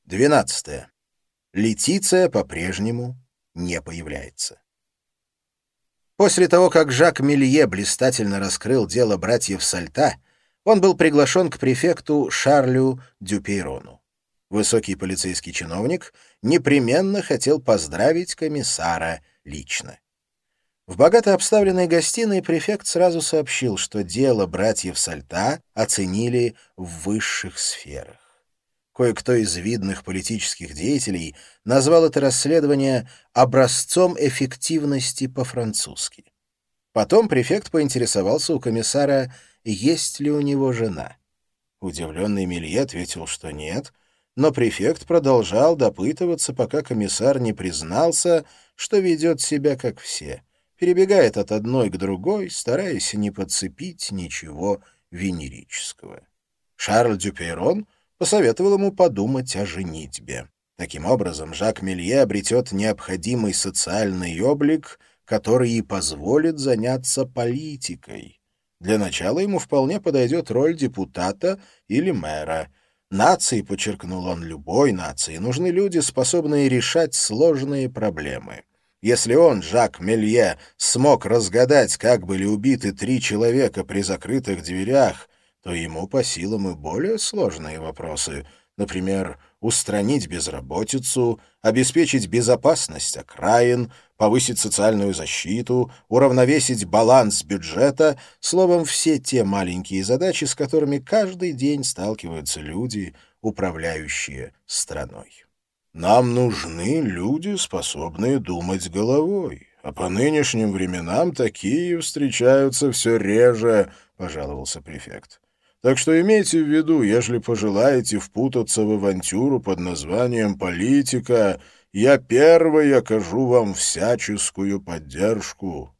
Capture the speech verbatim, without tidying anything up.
Двенадцатое. Летиция по-прежнему не появляется. После того, как Жак Мелье блистательно раскрыл дело братьев Сальта, он был приглашен к префекту Шарлю Дюпейрону. Высокий полицейский чиновник непременно хотел поздравить комиссара лично. В богато обставленной гостиной префект сразу сообщил, что дело братьев Сальта оценили в высших сферах. Кое-кто из видных политических деятелей назвал это расследование образцом эффективности по-французски. Потом префект поинтересовался у комиссара, есть ли у него жена. Удивленный Мелье ответил, что нет, но префект продолжал допытываться, пока комиссар не признался, что ведет себя как все, перебегает от одной к другой, стараясь не подцепить ничего венерического. Шарль Дюпейрон посоветовал ему подумать о женитьбе. Таким образом, Жак Мелье обретет необходимый социальный облик, который и позволит заняться политикой. Для начала ему вполне подойдет роль депутата или мэра. Нации, подчеркнул он, любой нации, нужны люди, способные решать сложные проблемы. Если он, Жак Мелье, смог разгадать, как были убиты три человека при закрытых дверях, то ему по силам и более сложные вопросы, например, устранить безработицу, обеспечить безопасность окраин, повысить социальную защиту, уравновесить баланс бюджета, словом, все те маленькие задачи, с которыми каждый день сталкиваются люди, управляющие страной. Нам нужны люди, способные думать головой, а по нынешним временам такие встречаются все реже, — пожаловался префект. Так что имейте в виду, ежели пожелаете впутаться в авантюру под названием «политика», я первый окажу вам всяческую поддержку.